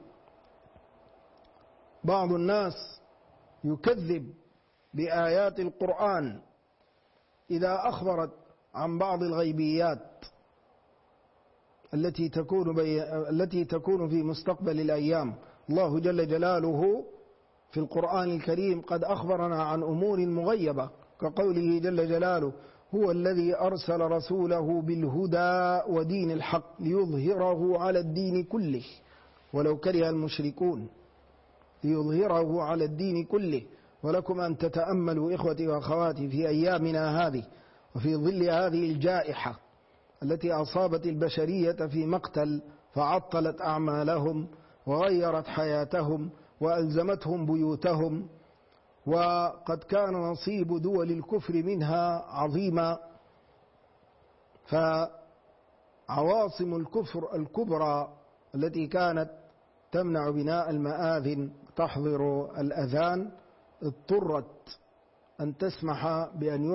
بعض الناس يكذب بآيات القرآن إذا أخبرت عن بعض الغيبيات التي تكون في مستقبل الأيام. الله جل جلاله في القرآن الكريم قد أخبرنا عن أمور مغيبة، كقوله جل جلاله هو الذي أرسل رسوله بالهدى ودين الحق ليظهره على الدين كله ولو كره المشركون، ليظهره على الدين كله. ولكم أن تتأملوا إخوتي وأخواتي في أيامنا هذه وفي ظل هذه الجائحة التي أصابت البشرية في مقتل فعطلت أعمالهم وغيرت حياتهم وألزمتهم بيوتهم، وقد كان نصيب دول الكفر منها عظيما. فعواصم الكفر الكبرى التي كانت تمنع بناء المآذن تحظر الأذان اضطرت أن تسمح بأن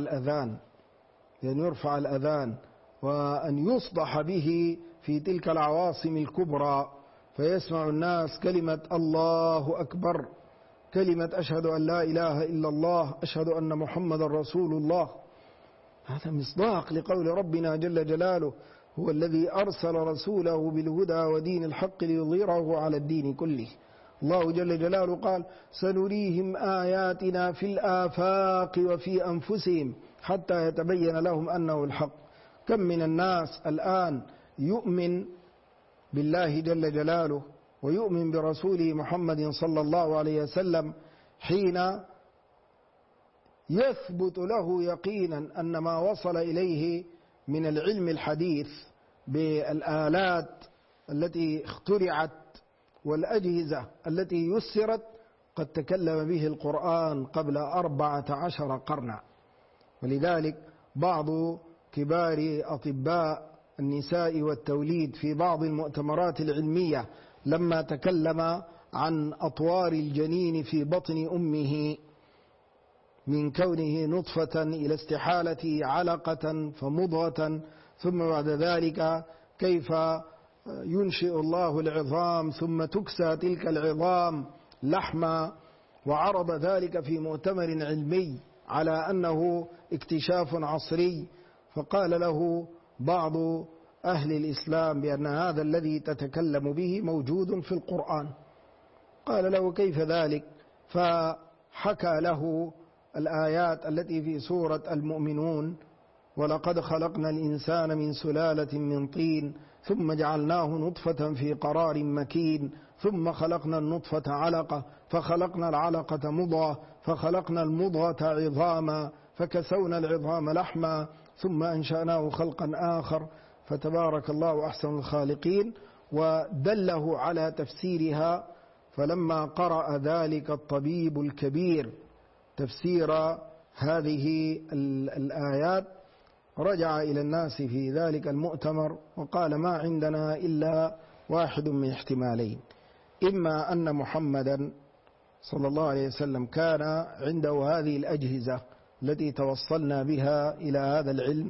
يرفع الأذان وأن يصدح به في تلك العواصم الكبرى، فيسمع الناس كلمة الله أكبر، كلمة أشهد أن لا إله إلا الله، أشهد أن محمد رسول الله. هذا مصداق لقول ربنا جل جلاله هو الذي أرسل رسوله بالهدى ودين الحق ليظهره على الدين كله. الله جل جلاله قال: سنريهم آياتنا في الآفاق وفي أنفسهم حتى يتبين لهم أنه الحق. كم من الناس الآن يؤمن بالله جل جلاله ويؤمن برسوله محمد صلى الله عليه وسلم حين يثبت له يقينا أن ما وصل إليه من العلم الحديث بالآلات التي اخترعت والأجهزة التي يسرت قد تكلم به القرآن قبل 14 قرنا. ولذلك بعض كبار أطباء النساء والتوليد في بعض المؤتمرات العلمية لما تكلم عن أطوار الجنين في بطن أمه من كونه نطفة إلى استحالة علقة فمضغة، ثم بعد ذلك كيف ينشئ الله العظام ثم تكسى تلك العظام لحما، وعرض ذلك في مؤتمر علمي على أنه اكتشاف عصري. فقال له بعض أهل الإسلام بأن هذا الذي تتكلم به موجود في القرآن. قال له: كيف ذلك؟ فحكى له الآيات التي في سورة المؤمنون: ولقد خلقنا الإنسان من سلالة من طين ثم جعلناه نطفة في قرار مكين ثم خلقنا النطفة علقة فخلقنا العلقة مضغة فخلقنا المضغة عظاما فكسونا العظام لحما ثم أنشأناه خلقا آخر فتبارك الله أحسن الخالقين، ودله على تفسيرها. فلما قرأ ذلك الطبيب الكبير تفسير هذه الآيات رجع إلى الناس في ذلك المؤتمر وقال: ما عندنا إلا واحد من احتمالين، إما أن محمدا صلى الله عليه وسلم كان عنده هذه الأجهزة التي توصلنا بها إلى هذا العلم،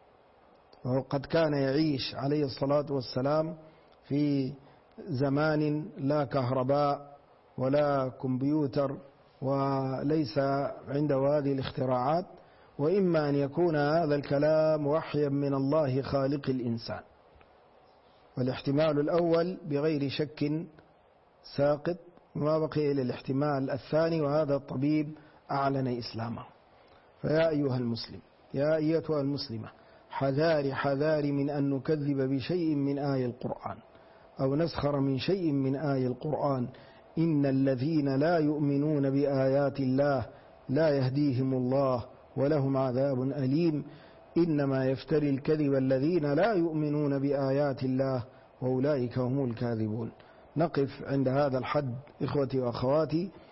وقد كان يعيش عليه الصلاة والسلام في زمان لا كهرباء ولا كمبيوتر وليس عنده هذه الاختراعات، وإما أن يكون هذا الكلام وحيا من الله خالق الإنسان. والاحتمال الأول بغير شك ساقط، وما بقي إلى الاحتمال الثاني، وهذا الطبيب أعلن إسلامه. فيا أيها المسلم، يا أيتها المسلمة، حذاري من أن نكذب بشيء من آي القرآن أو نسخر من شيء من آي القرآن. إن الذين لا يؤمنون بآيات الله لا يهديهم الله ولهم عذاب أليم. إنما يفتري الكذب الذين لا يؤمنون بآيات الله وأولئك هم الكاذبون. نقف عند هذا الحد إخوتي وأخواتي.